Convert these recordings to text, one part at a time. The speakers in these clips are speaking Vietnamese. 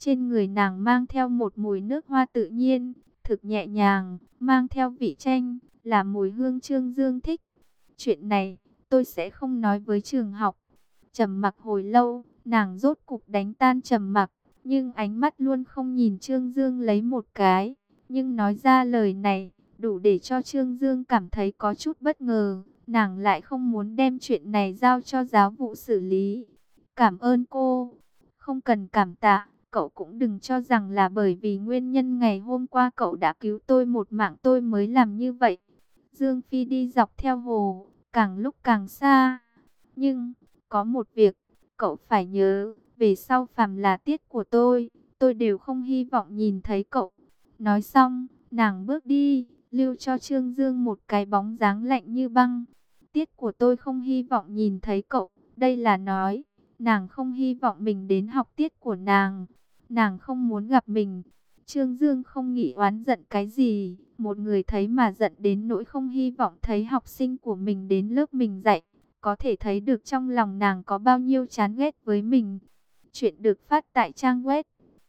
Trên người nàng mang theo một mùi nước hoa tự nhiên, thực nhẹ nhàng, mang theo vị chanh, là mùi hương Trương Dương thích. Chuyện này, tôi sẽ không nói với trường học. Trầm mặc hồi lâu, nàng rốt cục đánh tan trầm mặc, nhưng ánh mắt luôn không nhìn Trương Dương lấy một cái. Nhưng nói ra lời này, đủ để cho Trương Dương cảm thấy có chút bất ngờ. Nàng lại không muốn đem chuyện này giao cho giáo vụ xử lý. Cảm ơn cô. Không cần cảm tạ, cậu cũng đừng cho rằng là bởi vì nguyên nhân ngày hôm qua cậu đã cứu tôi một mạng tôi mới làm như vậy. Dương Phi đi dọc theo hồ, càng lúc càng xa. Nhưng, có một việc, cậu phải nhớ, về sau phàm là tiết của tôi đều không hy vọng nhìn thấy cậu. Nói xong, nàng bước đi, lưu cho Trương Dương một cái bóng dáng lạnh như băng. Tiết của tôi không hy vọng nhìn thấy cậu, đây là nói, nàng không hy vọng mình đến học tiết của nàng. Nàng không muốn gặp mình. Trương Dương không nghĩ oán giận cái gì, một người thấy mà giận đến nỗi không hy vọng thấy học sinh của mình đến lớp mình dạy. Có thể thấy được trong lòng nàng có bao nhiêu chán ghét với mình. Chuyện được phát tại trang web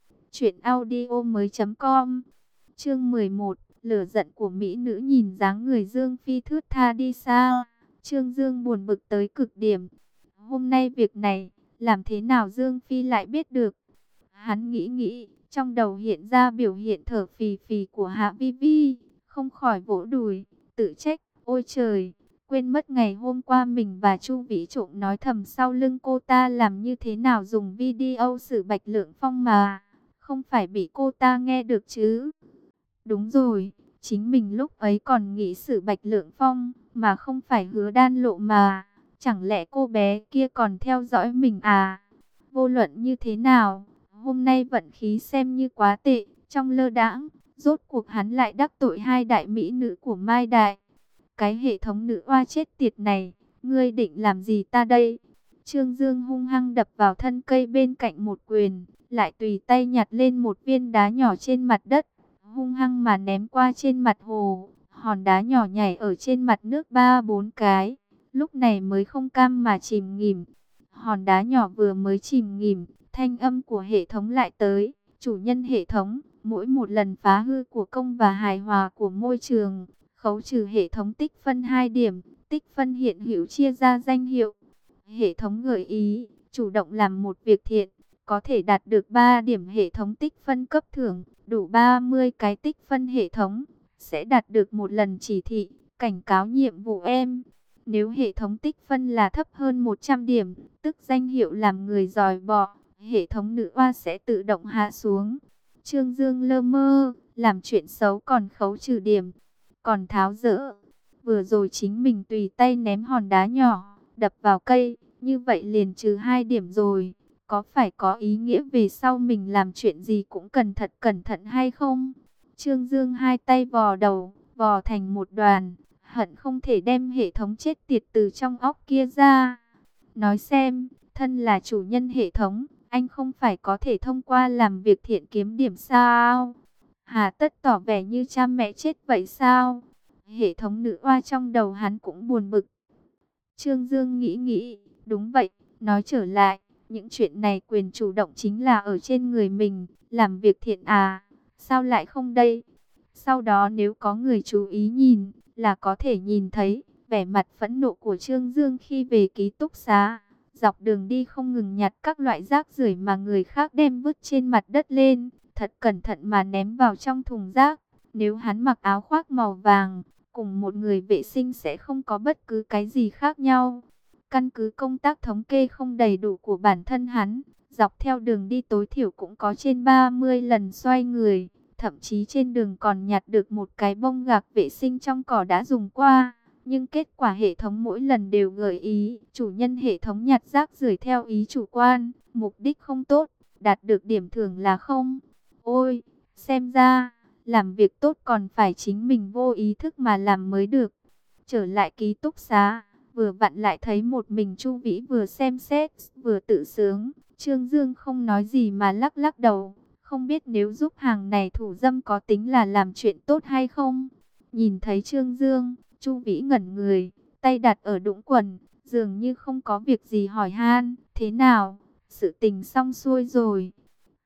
truyệnaudiomoi.com. Chương 11, lửa giận của mỹ nữ. Nhìn dáng người Dương Phi thướt tha đi xa, Trương Dương buồn bực tới cực điểm. Hôm nay việc này, làm thế nào Dương Phi lại biết được? Hắn nghĩ, trong đầu hiện ra biểu hiện thở phì phì của Hạ Vi Vi, không khỏi vỗ đùi, tự trách, ôi trời, quên mất ngày hôm qua mình và Chu Vĩ Trộm nói thầm sau lưng cô ta làm như thế nào dùng video xử Bạch Lượng Phong mà, không phải bị cô ta nghe được chứ. Đúng rồi, chính mình lúc ấy còn nghĩ xử Bạch Lượng Phong, mà không phải Hứa Đan Lộ mà, chẳng lẽ cô bé kia còn theo dõi mình à? Vô luận như thế nào, hôm nay vận khí xem như quá tệ, trong lơ đãng, rốt cuộc hắn lại đắc tội hai đại mỹ nữ của Mai Đại. Cái hệ thống nữ oa chết tiệt này, ngươi định làm gì ta đây? Trương Dương hung hăng đập vào thân cây bên cạnh một quyền, lại tùy tay nhặt lên một viên đá nhỏ trên mặt đất, hung hăng mà ném qua trên mặt hồ. Hòn đá nhỏ nhảy ở trên mặt nước 3-4 cái, lúc này mới không cam mà chìm nghỉm. Hòn đá nhỏ vừa mới chìm nghỉm, thanh âm của hệ thống lại tới. Chủ nhân hệ thống, mỗi một lần phá hư của công và hài hòa của môi trường, khấu trừ hệ thống tích phân 2 điểm, tích phân hiện hữu chia ra danh hiệu. Hệ thống gợi ý, chủ động làm một việc thiện, có thể đạt được 3 điểm hệ thống tích phân cấp thưởng, đủ 30 cái tích phân hệ thống, sẽ đạt được một lần chỉ thị, cảnh cáo nhiệm vụ em. Nếu hệ thống tích phân là thấp hơn 100 điểm, tức danh hiệu làm người dòi bỏ, hệ thống nữ oa sẽ tự động hạ xuống. Trương Dương lơ mơ, làm chuyện xấu còn khấu trừ điểm, còn tháo dỡ. Vừa rồi chính mình tùy tay ném hòn đá nhỏ, đập vào cây, như vậy liền trừ 2 điểm rồi. Có phải có ý nghĩa về sau mình làm chuyện gì cũng cần thật cẩn thận hay không? Trương Dương hai tay vò đầu, vò thành một đoàn, hận không thể đem hệ thống chết tiệt từ trong óc kia ra. Nói xem, thân là chủ nhân hệ thống, anh không phải có thể thông qua làm việc thiện kiếm điểm sao? Hà tất tỏ vẻ như cha mẹ chết vậy sao? Hệ thống nữ oa trong đầu hắn cũng buồn bực. Trương Dương nghĩ, đúng vậy, nói trở lại, những chuyện này quyền chủ động chính là ở trên người mình, làm việc thiện à, sao lại không đây? Sau đó nếu có người chú ý nhìn, là có thể nhìn thấy vẻ mặt phẫn nộ của Trương Dương khi về ký túc xá. Dọc đường đi không ngừng nhặt các loại rác rưởi mà người khác đem vứt trên mặt đất lên, thật cẩn thận mà ném vào trong thùng rác. Nếu hắn mặc áo khoác màu vàng, cùng một người vệ sinh sẽ không có bất cứ cái gì khác nhau. Căn cứ công tác thống kê không đầy đủ của bản thân hắn, dọc theo đường đi tối thiểu cũng có trên 30 lần xoay người. Thậm chí trên đường còn nhặt được một cái bông gạc vệ sinh trong cỏ đã dùng qua. Nhưng kết quả hệ thống mỗi lần đều gợi ý, chủ nhân hệ thống nhặt rác rưởi theo ý chủ quan, mục đích không tốt, đạt được điểm thưởng là không. Ôi, xem ra, làm việc tốt còn phải chính mình vô ý thức mà làm mới được. Trở lại ký túc xá, vừa vặn lại thấy một mình Chu Vĩ vừa xem xét, vừa tự sướng. Trương Dương không nói gì mà lắc lắc đầu. Không biết nếu giúp hàng này thủ dâm có tính là làm chuyện tốt hay không? Nhìn thấy Trương Dương, Chu Vĩ ngẩn người, tay đặt ở đũng quần, dường như không có việc gì hỏi han. Thế nào? Sự tình xong xuôi rồi.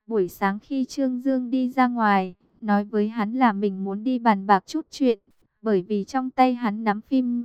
Buổi sáng khi Trương Dương đi ra ngoài, nói với hắn là mình muốn đi bàn bạc chút chuyện, bởi vì trong tay hắn nắm phim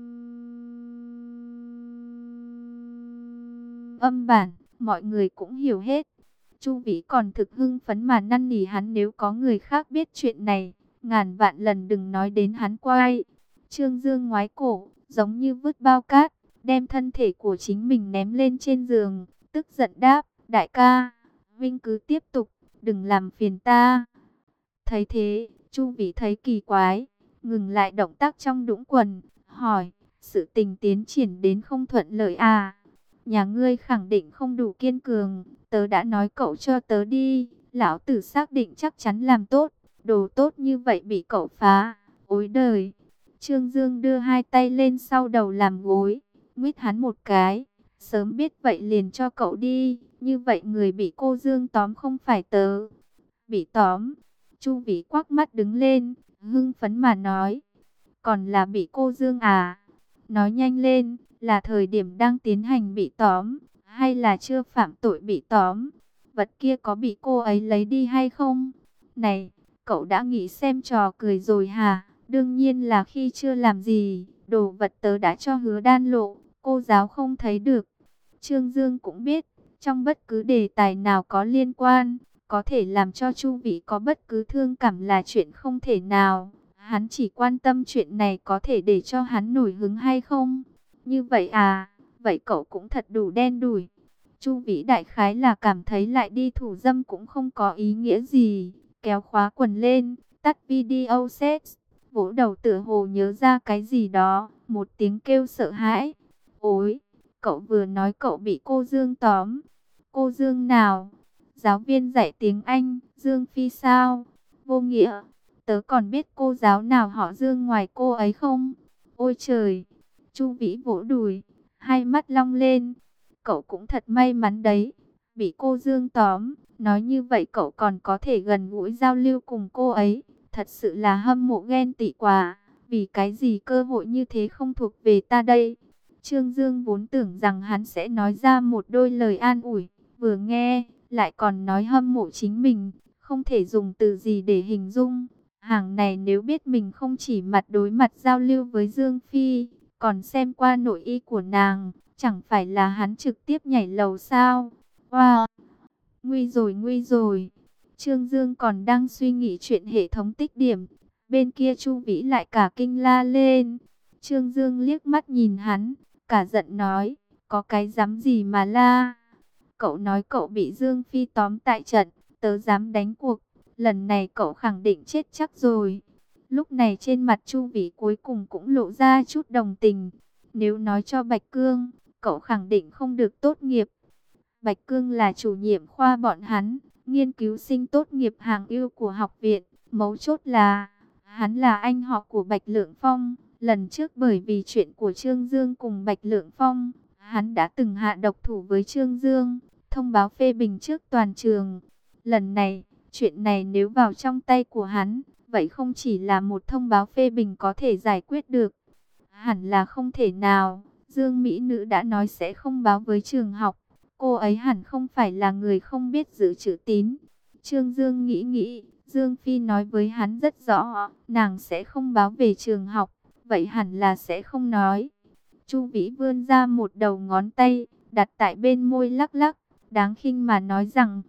âm bản, mọi người cũng hiểu hết. Chu Vĩ còn thực hưng phấn mà năn nỉ hắn nếu có người khác biết chuyện này, ngàn vạn lần đừng nói đến hắn quay. Trương Dương ngoái cổ, giống như vứt bao cát, đem thân thể của chính mình ném lên trên giường, tức giận đáp, đại ca, Vinh cứ tiếp tục, đừng làm phiền ta. Thấy thế, Chu Vĩ thấy kỳ quái, ngừng lại động tác trong đũng quần, hỏi, sự tình tiến triển đến không thuận lợi à? Nhà ngươi khẳng định không đủ kiên cường, tớ đã nói cậu cho tớ đi, lão tử xác định chắc chắn làm tốt, đồ tốt như vậy bị cậu phá, ối đời. Trương Dương đưa hai tay lên sau đầu làm gối, nguyết hắn một cái, sớm biết vậy liền cho cậu đi, như vậy người bị cô Dương tóm không phải tớ. Bị tóm? Chu Vĩ quắc mắt đứng lên, hưng phấn mà nói, còn là bị cô Dương à? Nói nhanh lên, là thời điểm đang tiến hành bị tóm, hay là chưa phạm tội bị tóm? Vật kia có bị cô ấy lấy đi hay không? Này, cậu đã nghĩ xem trò cười rồi hả? Đương nhiên là khi chưa làm gì, đồ vật tớ đã cho Hứa Đan Lộ, cô giáo không thấy được. Trương Dương cũng biết, trong bất cứ đề tài nào có liên quan, có thể làm cho Chu Vĩ có bất cứ thương cảm là chuyện không thể nào. Hắn chỉ quan tâm chuyện này có thể để cho hắn nổi hứng hay không. Như vậy à, vậy cậu cũng thật đủ đen đủi. Chu Vĩ đại khái là cảm thấy lại đi thủ dâm cũng không có ý nghĩa gì. Kéo khóa quần lên, tắt video set, vỗ đầu tựa hồ nhớ ra cái gì đó, một tiếng kêu sợ hãi. Ôi, cậu vừa nói cậu bị cô Dương tóm. Cô Dương nào? Giáo viên dạy tiếng Anh, Dương Phi sao? Vô nghĩa, tớ còn biết cô giáo nào họ Dương ngoài cô ấy không? Ôi trời! Chu Vĩ vỗ đùi, hai mắt long lên. Cậu cũng thật may mắn đấy, bị cô Dương tóm. Nói như vậy cậu còn có thể gần gũi giao lưu cùng cô ấy. Thật sự là hâm mộ ghen tị quá. Vì cái gì cơ hội như thế không thuộc về ta đây? Trương Dương vốn tưởng rằng hắn sẽ nói ra một đôi lời an ủi. Vừa nghe, lại còn nói hâm mộ chính mình. Không thể dùng từ gì để hình dung. Hàng này nếu biết mình không chỉ mặt đối mặt giao lưu với Dương Phi, còn xem qua nội y của nàng, chẳng phải là hắn trực tiếp nhảy lầu sao? Wow! Nguy rồi, nguy rồi! Trương Dương còn đang suy nghĩ chuyện hệ thống tích điểm. Bên kia Chu Vĩ lại cả kinh la lên. Trương Dương liếc mắt nhìn hắn, cả giận nói, có cái dám gì mà la? Cậu nói cậu bị Dương Phi tóm tại trận, tớ dám đánh cuộc. Lần này cậu khẳng định chết chắc rồi. Lúc này trên mặt Chu Vĩ cuối cùng cũng lộ ra chút đồng tình. Nếu nói cho Bạch Cương, cậu khẳng định không được tốt nghiệp. Bạch Cương là chủ nhiệm khoa bọn hắn, nghiên cứu sinh tốt nghiệp hàng ưu của học viện. Mấu chốt là, hắn là anh họ của Bạch Lượng Phong. Lần trước bởi vì chuyện của Trương Dương cùng Bạch Lượng Phong, hắn đã từng hạ độc thủ với Trương Dương, thông báo phê bình trước toàn trường. Lần này, chuyện này nếu vào trong tay của hắn, vậy không chỉ là một thông báo phê bình có thể giải quyết được. Hẳn là không thể nào, Dương Mỹ Nữ đã nói sẽ không báo với trường học. Cô ấy hẳn không phải là người không biết giữ chữ tín. Trương Dương nghĩ, Dương Phi nói với hắn rất rõ, nàng sẽ không báo về trường học, vậy hẳn là sẽ không nói. Chu Vĩ vươn ra một đầu ngón tay, đặt tại bên môi lắc lắc, đáng khinh mà nói rằng,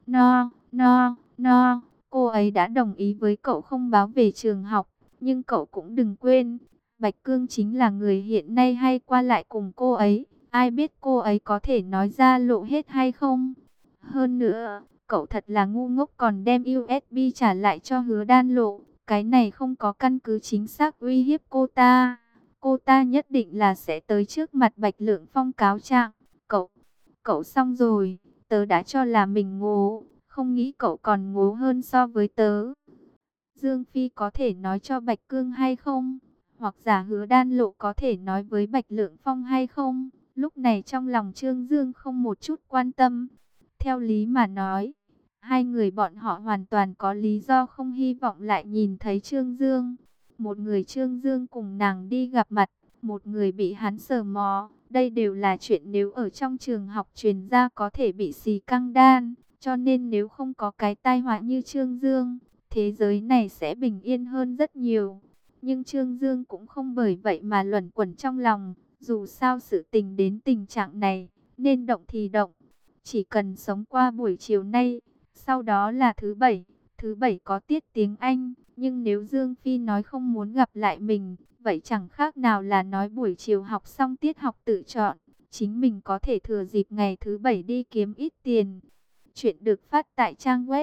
no, cô ấy đã đồng ý với cậu không báo về trường học, nhưng cậu cũng đừng quên, Bạch Cương chính là người hiện nay hay qua lại cùng cô ấy, ai biết cô ấy có thể nói ra lộ hết hay không. Hơn nữa, cậu thật là ngu ngốc còn đem USB trả lại cho Hứa Đan Lộ, cái này không có căn cứ chính xác uy hiếp cô ta. Cô ta nhất định là sẽ tới trước mặt Bạch Lượng Phong cáo trạng. Cậu xong rồi, tớ đã cho là mình ngố, không nghĩ cậu còn ngố hơn so với tớ. Dương Phi có thể nói cho Bạch Cương hay không? Hoặc giả Hứa Đan Lộ có thể nói với Bạch Lượng Phong hay không? Lúc này trong lòng Trương Dương không một chút quan tâm. Theo lý mà nói, hai người bọn họ hoàn toàn có lý do không hy vọng lại nhìn thấy Trương Dương. Một người Trương Dương cùng nàng đi gặp mặt, một người bị hắn sờ mò. Đây đều là chuyện nếu ở trong trường học truyền ra có thể bị xì căng đan. Cho nên nếu không có cái tai họa như Trương Dương, thế giới này sẽ bình yên hơn rất nhiều. Nhưng Trương Dương cũng không bởi vậy mà luẩn quẩn trong lòng. Dù sao sự tình đến tình trạng này, nên động thì động. Chỉ cần sống qua buổi chiều nay, sau đó là thứ bảy. Thứ bảy có tiết tiếng Anh, nhưng nếu Dương Phi nói không muốn gặp lại mình, vậy chẳng khác nào là nói buổi chiều học xong tiết học tự chọn. Chính mình có thể thừa dịp ngày thứ bảy đi kiếm ít tiền. Chuyện được phát tại trang web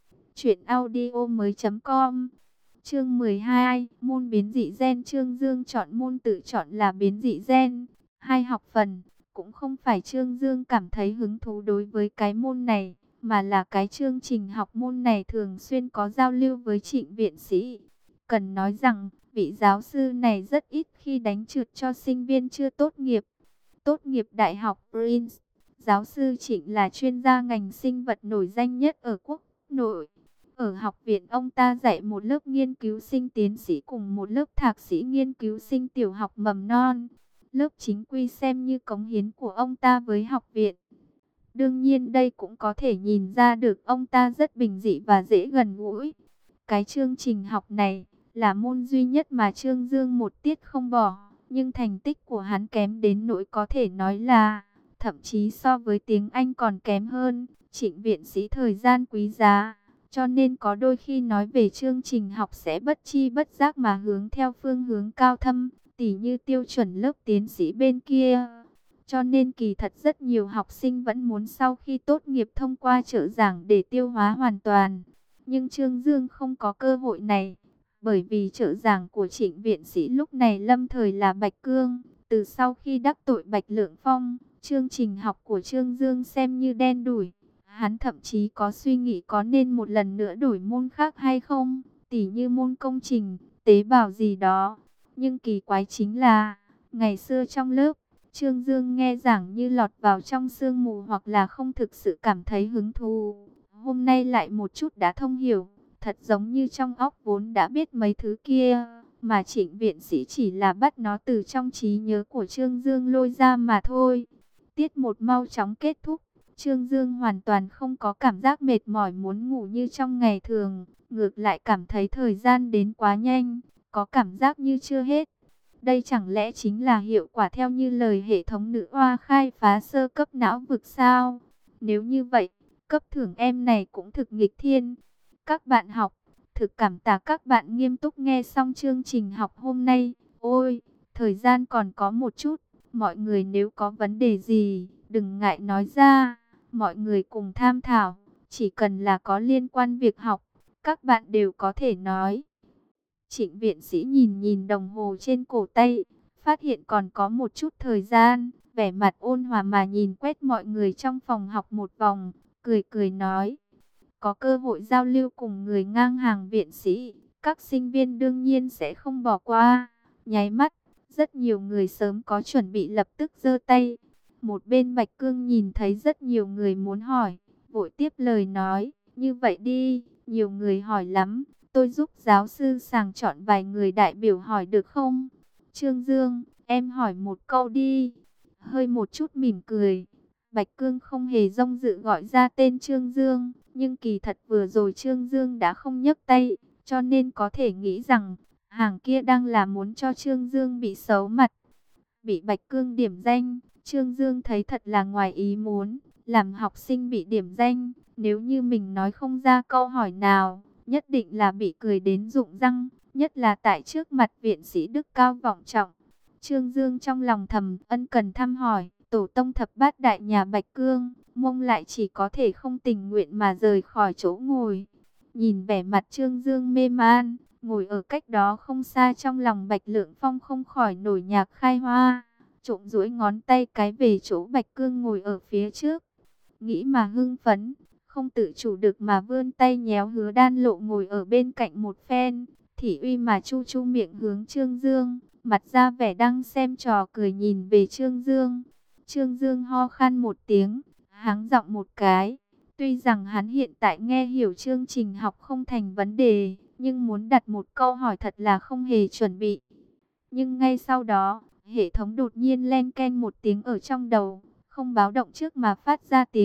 truyệnaudiomoi.com. Chương 12, môn biến dị gen. Trương Dương chọn môn tự chọn là biến dị gen. Hai học phần, cũng không phải Trương Dương cảm thấy hứng thú đối với cái môn này, mà là cái chương trình học môn này thường xuyên có giao lưu với Trịnh viện sĩ. Cần nói rằng, vị giáo sư này rất ít khi đánh trượt cho sinh viên chưa tốt nghiệp. Tốt nghiệp Đại học Prince, giáo sư Trịnh là chuyên gia ngành sinh vật nổi danh nhất ở quốc nội. Ở học viện ông ta dạy một lớp nghiên cứu sinh tiến sĩ cùng một lớp thạc sĩ nghiên cứu sinh tiểu học mầm non. Lớp chính quy xem như cống hiến của ông ta với học viện. Đương nhiên đây cũng có thể nhìn ra được ông ta rất bình dị và dễ gần gũi. Cái chương trình học này là môn duy nhất mà Trương Dương một tiết không bỏ. Nhưng thành tích của hắn kém đến nỗi có thể nói là, thậm chí so với tiếng Anh còn kém hơn. Trịnh viện sĩ thời gian quý giá, cho nên có đôi khi nói về chương trình học sẽ bất chi bất giác mà hướng theo phương hướng cao thâm, tỉ như tiêu chuẩn lớp tiến sĩ bên kia. Cho nên kỳ thật rất nhiều học sinh vẫn muốn sau khi tốt nghiệp thông qua trợ giảng để tiêu hóa hoàn toàn. Nhưng Trương Dương không có cơ hội này, bởi vì trợ giảng của Trịnh viện sĩ lúc này lâm thời là Bạch Cương. Từ sau khi đắc tội Bạch Lượng Phong, chương trình học của Trương Dương xem như đen đủi. Hắn thậm chí có suy nghĩ có nên một lần nữa đổi môn khác hay không, tỉ như môn công trình, tế bào gì đó. Nhưng kỳ quái chính là, ngày xưa trong lớp, Trương Dương nghe giảng như lọt vào trong sương mù hoặc là không thực sự cảm thấy hứng thú. Hôm nay lại một chút đã thông hiểu, thật giống như trong óc vốn đã biết mấy thứ kia, mà Trịnh viện sĩ chỉ là bắt nó từ trong trí nhớ của Trương Dương lôi ra mà thôi. Tiết một mau chóng kết thúc, Trương Dương hoàn toàn không có cảm giác mệt mỏi muốn ngủ như trong ngày thường, ngược lại cảm thấy thời gian đến quá nhanh, có cảm giác như chưa hết. Đây chẳng lẽ chính là hiệu quả theo như lời hệ thống nữ oa khai phá sơ cấp não vực sao? Nếu như vậy, cấp thưởng em này cũng thực nghịch thiên. Các bạn học, thực cảm tạ các bạn nghiêm túc nghe xong chương trình học hôm nay. Ôi, thời gian còn có một chút, mọi người nếu có vấn đề gì, đừng ngại nói ra. Mọi người cùng tham thảo, chỉ cần là có liên quan việc học, các bạn đều có thể nói. Trịnh viện sĩ nhìn nhìn đồng hồ trên cổ tay, phát hiện còn có một chút thời gian, vẻ mặt ôn hòa mà nhìn quét mọi người trong phòng học một vòng, cười cười nói. Có cơ hội giao lưu cùng người ngang hàng viện sĩ, các sinh viên đương nhiên sẽ không bỏ qua. Nháy mắt, rất nhiều người sớm có chuẩn bị lập tức giơ tay. Một bên Bạch Cương nhìn thấy rất nhiều người muốn hỏi, vội tiếp lời nói, như vậy đi, nhiều người hỏi lắm. Tôi giúp giáo sư sàng chọn vài người đại biểu hỏi được không? Trương Dương, em hỏi một câu đi. Hơi một chút mỉm cười. Bạch Cương không hề dông dự gọi ra tên Trương Dương. Nhưng kỳ thật vừa rồi Trương Dương đã không nhấc tay. Cho nên có thể nghĩ rằng hàng kia đang là muốn cho Trương Dương bị xấu mặt. Bị Bạch Cương điểm danh, Trương Dương thấy thật là ngoài ý muốn. Làm học sinh bị điểm danh, nếu như mình nói không ra câu hỏi nào, nhất định là bị cười đến rụng răng, nhất là tại trước mặt viện sĩ đức cao vọng trọng. Trương Dương trong lòng thầm ân cần thăm hỏi, tổ tông thập bát đại nhà Bạch Cương, mông lại chỉ có thể không tình nguyện mà rời khỏi chỗ ngồi. Nhìn vẻ mặt Trương Dương mê man, ngồi ở cách đó không xa, trong lòng Bạch Lượng Phong không khỏi nổi nhạc khai hoa, trộm duỗi ngón tay cái về chỗ Bạch Cương ngồi ở phía trước. Nghĩ mà hưng phấn, không tự chủ được mà vươn tay nhéo Hứa Đan Lộ ngồi ở bên cạnh một phen, thị uy mà chu chu miệng hướng Trương Dương, mặt ra vẻ đang xem trò cười nhìn về Trương Dương. Trương Dương ho khan một tiếng, háng giọng một cái. Tuy rằng hắn hiện tại nghe hiểu chương trình học không thành vấn đề, nhưng muốn đặt một câu hỏi thật là không hề chuẩn bị. Nhưng ngay sau đó, hệ thống đột nhiên len keng một tiếng ở trong đầu, không báo động trước mà phát ra tiếng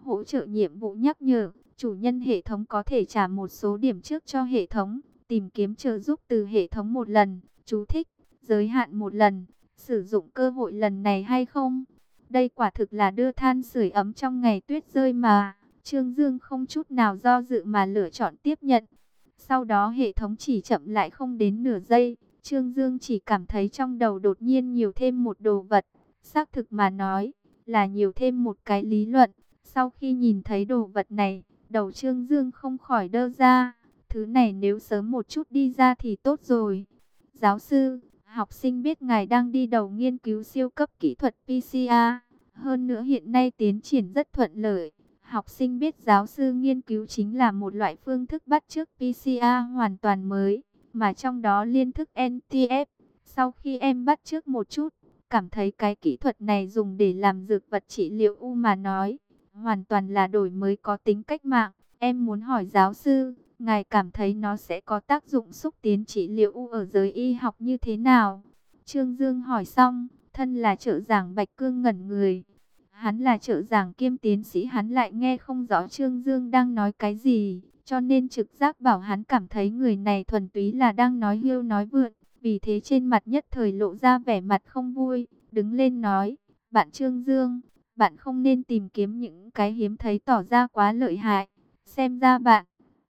Hỗ trợ nhiệm vụ nhắc nhở, chủ nhân hệ thống có thể trả một số điểm trước cho hệ thống. Tìm kiếm trợ giúp từ hệ thống một lần. Chú thích, giới hạn một lần. Sử dụng cơ hội lần này hay không? Đây quả thực là đưa than sưởi ấm trong ngày tuyết rơi mà. Trương Dương không chút nào do dự mà lựa chọn tiếp nhận. Sau đó hệ thống chỉ chậm lại không đến nửa giây. Trương Dương chỉ cảm thấy trong đầu đột nhiên nhiều thêm một đồ vật. Xác thực mà nói, là nhiều thêm một cái lý luận. Sau khi nhìn thấy đồ vật này, đầu Trương Dương không khỏi đơ ra. Thứ này nếu sớm một chút đi ra thì tốt rồi. Giáo sư, học sinh biết ngài đang đi đầu nghiên cứu siêu cấp kỹ thuật PCR. Hơn nữa hiện nay tiến triển rất thuận lợi. Học sinh biết giáo sư nghiên cứu chính là một loại phương thức bắt chước PCR hoàn toàn mới, mà trong đó liên thức NTF. Sau khi em bắt chước một chút, cảm thấy cái kỹ thuật này dùng để làm dược vật trị liệu u mà nói, hoàn toàn là đổi mới có tính cách mạng. Em muốn hỏi giáo sư, ngài cảm thấy nó sẽ có tác dụng xúc tiến trị liệu u ở giới y học như thế nào? Trương Dương hỏi xong, thân là trợ giảng Bạch Cương ngẩn người. Hắn là trợ giảng kiêm tiến sĩ, hắn lại nghe không rõ Trương Dương đang nói cái gì, cho nên trực giác bảo hắn cảm thấy người này thuần túy là đang nói hưu nói vượn. Vì thế trên mặt nhất thời lộ ra vẻ mặt không vui, đứng lên nói, bạn Trương Dương, bạn không nên tìm kiếm những cái hiếm thấy tỏ ra quá lợi hại. Xem ra bạn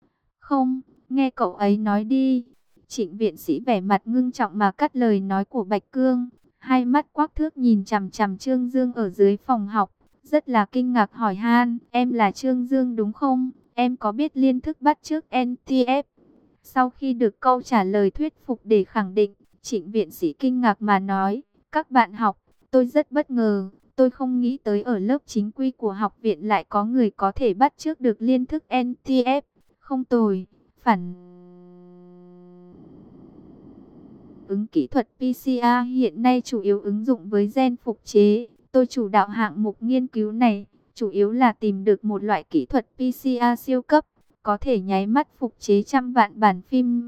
không, nghe cậu ấy nói đi. Trịnh viện sĩ vẻ mặt ngưng trọng mà cắt lời nói của Bạch Cương. Hai mắt quắc thước nhìn chằm chằm Trương Dương ở dưới phòng học. Rất là kinh ngạc hỏi han, em là Trương Dương đúng không? Em có biết liên thức bắt chước NTF? Sau khi được câu trả lời thuyết phục để khẳng định, Trịnh viện sĩ kinh ngạc mà nói, các bạn học, tôi rất bất ngờ. Tôi không nghĩ tới ở lớp chính quy của học viện lại có người có thể bắt chước được liên thức NTF. Không tồi, phản ứng kỹ thuật PCR hiện nay chủ yếu ứng dụng với gen phục chế. Tôi chủ đạo hạng mục nghiên cứu này, chủ yếu là tìm được một loại kỹ thuật PCR siêu cấp, có thể nháy mắt phục chế trăm vạn bản phim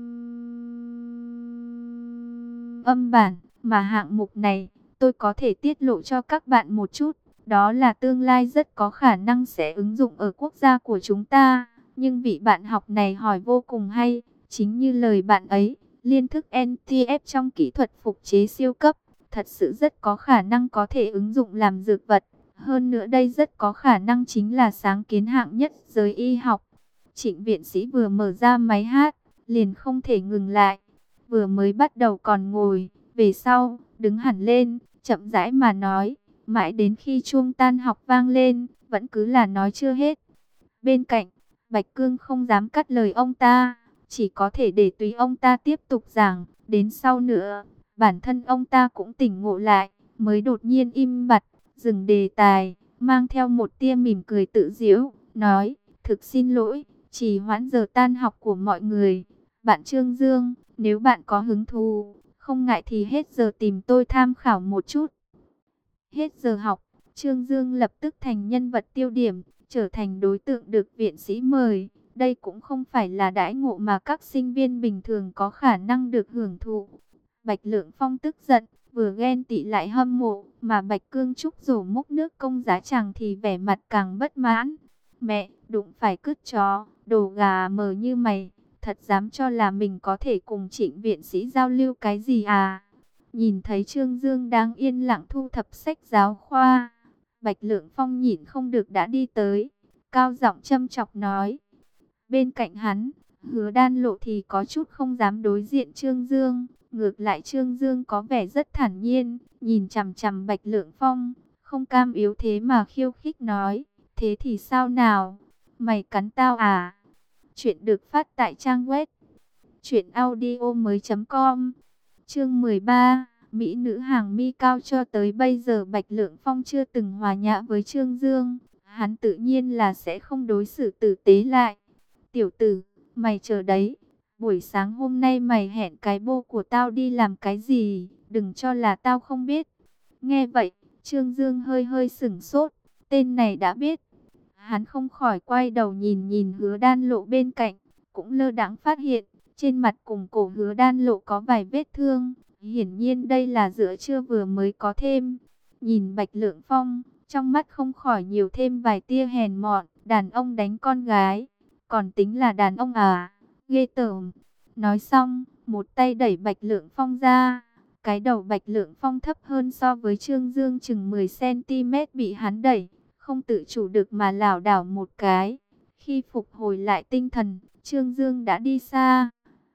âm bản. Mà hạng mục này, tôi có thể tiết lộ cho các bạn một chút, đó là tương lai rất có khả năng sẽ ứng dụng ở quốc gia của chúng ta. Nhưng vị bạn học này hỏi vô cùng hay, chính như lời bạn ấy, liên thức NTF trong kỹ thuật phục chế siêu cấp, thật sự rất có khả năng có thể ứng dụng làm dược vật. Hơn nữa đây rất có khả năng chính là sáng kiến hạng nhất giới y học. Trịnh viện sĩ vừa mở ra máy hát, liền không thể ngừng lại. Vừa mới bắt đầu còn ngồi, về sau, đứng hẳn lên, chậm rãi mà nói, mãi đến khi chuông tan học vang lên, vẫn cứ là nói chưa hết. Bên cạnh, Bạch Cương không dám cắt lời ông ta, chỉ có thể để tùy ông ta tiếp tục giảng. Đến sau nữa, bản thân ông ta cũng tỉnh ngộ lại, mới đột nhiên im bặt, dừng đề tài, mang theo một tia mỉm cười tự giễu, nói, thực xin lỗi, trì hoãn giờ tan học của mọi người. Bạn Trương Dương, nếu bạn có hứng thú, không ngại thì hết giờ tìm tôi tham khảo một chút. Hết giờ học, Trương Dương lập tức thành nhân vật tiêu điểm, trở thành đối tượng được viện sĩ mời. Đây cũng không phải là đãi ngộ mà các sinh viên bình thường có khả năng được hưởng thụ. Bạch Lượng Phong tức giận, vừa ghen tị lại hâm mộ, mà Bạch Cương Trúc rổ múc nước công giá chàng thì vẻ mặt càng bất mãn. Mẹ, đụng phải cứt chó, đồ gà mờ như mày, thật dám cho là mình có thể cùng Trịnh viện sĩ giao lưu cái gì à? Nhìn thấy Trương Dương đang yên lặng thu thập sách giáo khoa, Bạch Lượng Phong nhịn không được đã đi tới, cao giọng châm chọc nói. Bên cạnh hắn, Hứa Đan Lộ thì có chút không dám đối diện Trương Dương, ngược lại Trương Dương có vẻ rất thản nhiên, nhìn chằm chằm Bạch Lượng Phong, không cam yếu thế mà khiêu khích nói, thế thì sao nào, mày cắn tao à? Chuyện được phát tại trang web truyệnaudiomoi.com. Chương 13, Mỹ nữ hàng mi cao. Cho tới bây giờ Bạch Lượng Phong chưa từng hòa nhã với Trương Dương, hắn tự nhiên là sẽ không đối xử tử tế lại. Tiểu tử, mày chờ đấy, buổi sáng hôm nay mày hẹn cái bô của tao đi làm cái gì, đừng cho là tao không biết. Nghe vậy, Trương Dương hơi hơi sửng sốt, tên này đã biết. Hắn không khỏi quay đầu nhìn nhìn Hứa Đan Lộ bên cạnh, cũng lơ đãng phát hiện, trên mặt cùng cổ Hứa Đan Lộ có vài vết thương, hiển nhiên đây là giữa trưa vừa mới có thêm. Nhìn Bạch Lượng Phong, trong mắt không khỏi nhiều thêm vài tia hèn mọn. Đàn ông đánh con gái, còn tính là đàn ông à, ghê tởm. Nói xong, một tay đẩy Bạch Lượng Phong ra. Cái đầu Bạch Lượng Phong thấp hơn so với Trương Dương chừng 10 cm, bị hắn đẩy, không tự chủ được mà lảo đảo một cái. Khi phục hồi lại tinh thần, Trương Dương đã đi xa.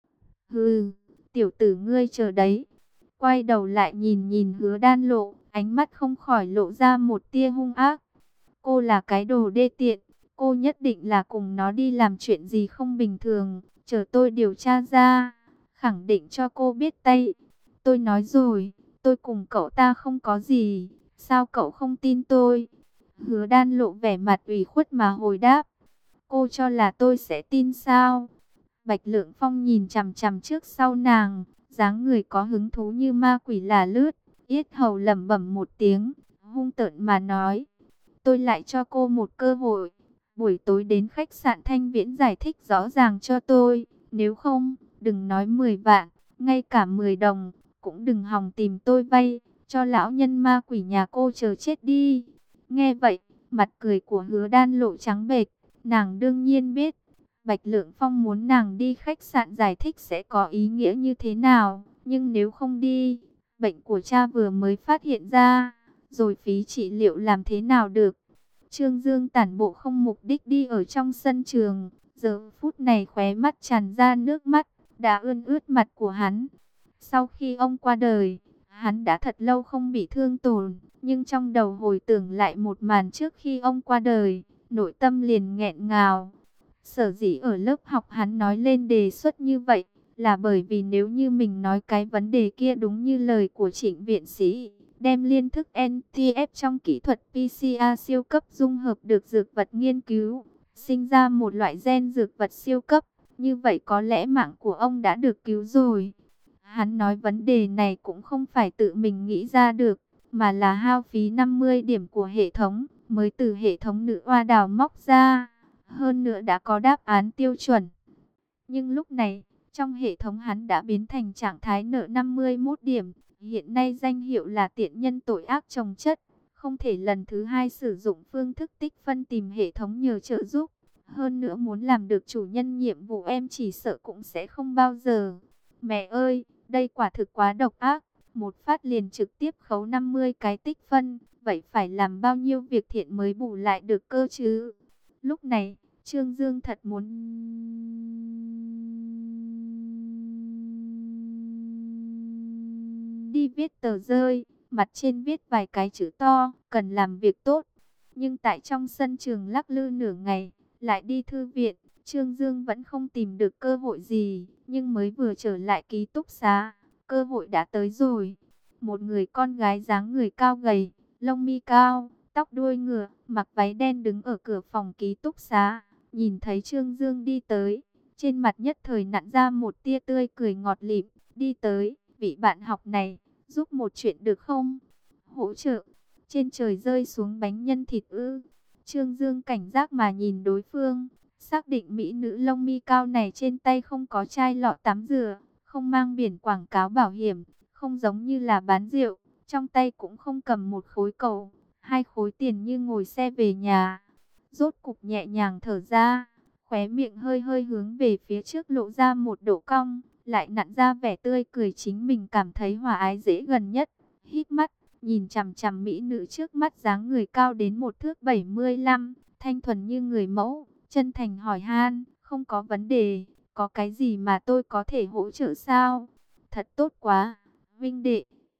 Hừ, tiểu tử ngươi chờ đấy. Quay đầu lại nhìn nhìn Hứa Đan Lộ, ánh mắt không khỏi lộ ra một tia hung ác. Cô là cái đồ đê tiện, cô nhất định là cùng nó đi làm chuyện gì không bình thường, chờ tôi điều tra ra, khẳng định cho cô biết tay. Tôi nói rồi, tôi cùng cậu ta không có gì, sao cậu không tin tôi? Hứa Đan Lộ vẻ mặt ủy khuất mà hồi đáp, cô cho là tôi sẽ tin sao? Bạch Lượng Phong nhìn chằm chằm trước sau nàng, dáng người có hứng thú như ma quỷ là lướt, yết hầu lẩm bẩm một tiếng, hung tợn mà nói, tôi lại cho cô một cơ hội, buổi tối đến khách sạn Thanh Viễn giải thích rõ ràng cho tôi, nếu không, đừng nói 10 vạn, ngay cả 10 đồng, cũng đừng hòng tìm tôi vay, cho lão nhân ma quỷ nhà cô chờ chết đi. Nghe vậy, mặt cười của Hứa Đan Lộ trắng bệch, nàng đương nhiên biết, Bạch Lượng Phong muốn nàng đi khách sạn giải thích sẽ có ý nghĩa như thế nào, nhưng nếu không đi, bệnh của cha vừa mới phát hiện ra, rồi phí trị liệu làm thế nào được. Trương Dương tản bộ không mục đích đi ở trong sân trường, giờ phút này khóe mắt tràn ra nước mắt, đã ươn ướt mặt của hắn. Sau khi ông qua đời, hắn đã thật lâu không bị thương tổn, nhưng trong đầu hồi tưởng lại một màn trước khi ông qua đời, nội tâm liền nghẹn ngào. Sở dĩ ở lớp học hắn nói lên đề xuất như vậy, là bởi vì nếu như mình nói cái vấn đề kia đúng như lời của Trịnh viện sĩ, đem liên thức NTF trong kỹ thuật PCR siêu cấp dung hợp được dược vật nghiên cứu, sinh ra một loại gen dược vật siêu cấp, như vậy có lẽ mạng của ông đã được cứu rồi. Hắn nói vấn đề này cũng không phải tự mình nghĩ ra được, mà là hao phí 50 điểm của hệ thống, mới từ hệ thống nữ oa đào móc ra. Hơn nữa đã có đáp án tiêu chuẩn. Nhưng lúc này, trong hệ thống hắn đã biến thành trạng thái nợ 51 điểm. Hiện nay danh hiệu là tiện nhân tội ác chồng chất. Không thể lần thứ hai sử dụng phương thức tích phân tìm hệ thống nhờ trợ giúp. Hơn nữa muốn làm được chủ nhân nhiệm vụ em chỉ sợ cũng sẽ không bao giờ. Mẹ ơi, đây quả thực quá độc ác. Một phát liền trực tiếp khấu 50 cái tích phân. Vậy phải làm bao nhiêu việc thiện mới bù lại được cơ chứ? Lúc này, Trương Dương thật muốn đi viết tờ rơi, mặt trên viết vài cái chữ to, cần làm việc tốt. Nhưng tại trong sân trường lắc lư nửa ngày, lại đi thư viện, Trương Dương vẫn không tìm được cơ hội gì, nhưng mới vừa trở lại ký túc xá, cơ hội đã tới rồi. Một người con gái dáng người cao gầy, lông mi cao, tóc đuôi ngựa, mặc váy đen đứng ở cửa phòng ký túc xá, nhìn thấy Trương Dương đi tới, trên mặt nhất thời nặn ra một tia tươi cười ngọt lịm, đi tới, vị bạn học này, giúp một chuyện được không? Hỗ trợ, trên trời rơi xuống bánh nhân thịt ư? Trương Dương cảnh giác mà nhìn đối phương, xác định mỹ nữ lông mi cao này trên tay không có chai lọ tắm rửa, không mang biển quảng cáo bảo hiểm, không giống như là bán rượu, trong tay cũng không cầm một khối cầu, 2 khối tiền như ngồi xe về nhà. Rốt cục nhẹ nhàng thở ra, khóe miệng hơi hơi hướng về phía trước lộ ra một độ cong, lại nặn ra vẻ tươi cười chính mình cảm thấy hòa ái dễ gần nhất. Hít mắt, nhìn chằm chằm mỹ nữ trước mắt dáng người cao đến 1 thước 75, thanh thuần như người mẫu, chân thành hỏi han, không có vấn đề, có cái gì mà tôi có thể hỗ trợ sao? Thật tốt quá, vinh đệ.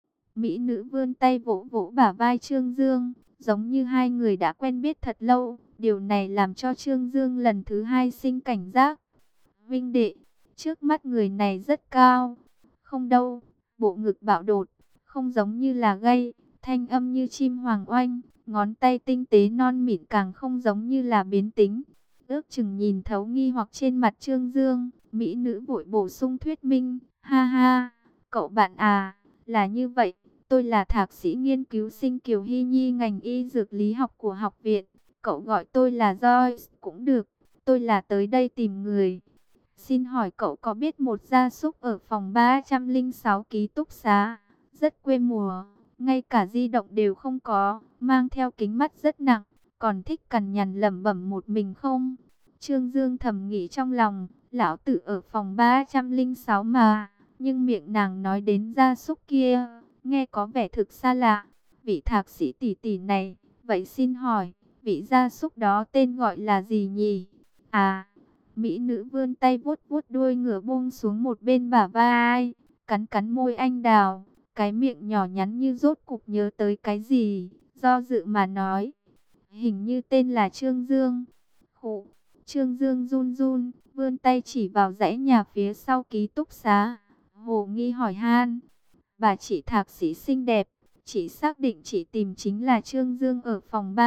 Mỹ nữ vươn tay vỗ vỗ bả vai Trương Dương, giống như hai người đã quen biết thật lâu. Điều này làm cho Trương Dương lần thứ hai sinh cảnh giác. Vinh đệ, trước mắt người này rất cao. Không đâu, bộ ngực bạo đột, không giống như là gay, thanh âm như chim hoàng oanh, ngón tay tinh tế non mịn càng không giống như là biến tính. Ước chừng nhìn thấu nghi hoặc trên mặt Trương Dương, mỹ nữ vội bổ sung thuyết minh, ha ha, cậu bạn à, là như vậy. Tôi là thạc sĩ nghiên cứu sinh Kiều Hy Nhi ngành y dược lý học của học viện. Cậu gọi tôi là Joyce cũng được. Tôi là tới đây tìm người. Xin hỏi cậu có biết một gia súc ở phòng 306 ký túc xá, rất quê mùa, ngay cả di động đều không có, mang theo kính mắt rất nặng, còn thích cằn nhằn lẩm bẩm một mình không. Trương Dương thầm nghĩ trong lòng, lão tử ở phòng 306 mà, nhưng miệng nàng nói đến gia súc kia, nghe có vẻ thực xa lạ. Vị thạc sĩ tỷ tỷ này, vậy xin hỏi, vị gia súc đó tên gọi là gì nhỉ? À, mỹ nữ vươn tay vuốt vuốt đuôi ngựa buông xuống một bên bả vai, cắn cắn môi anh đào, cái miệng nhỏ nhắn như rốt cục nhớ tới cái gì, do dự mà nói, hình như tên là Trương Dương. Khụ, Trương Dương run run, vươn tay chỉ vào dãy nhà phía sau ký túc xá, hồ nghi hỏi han, bà chị thạc sĩ xinh đẹp, chị xác định chị tìm chính là Trương Dương ở phòng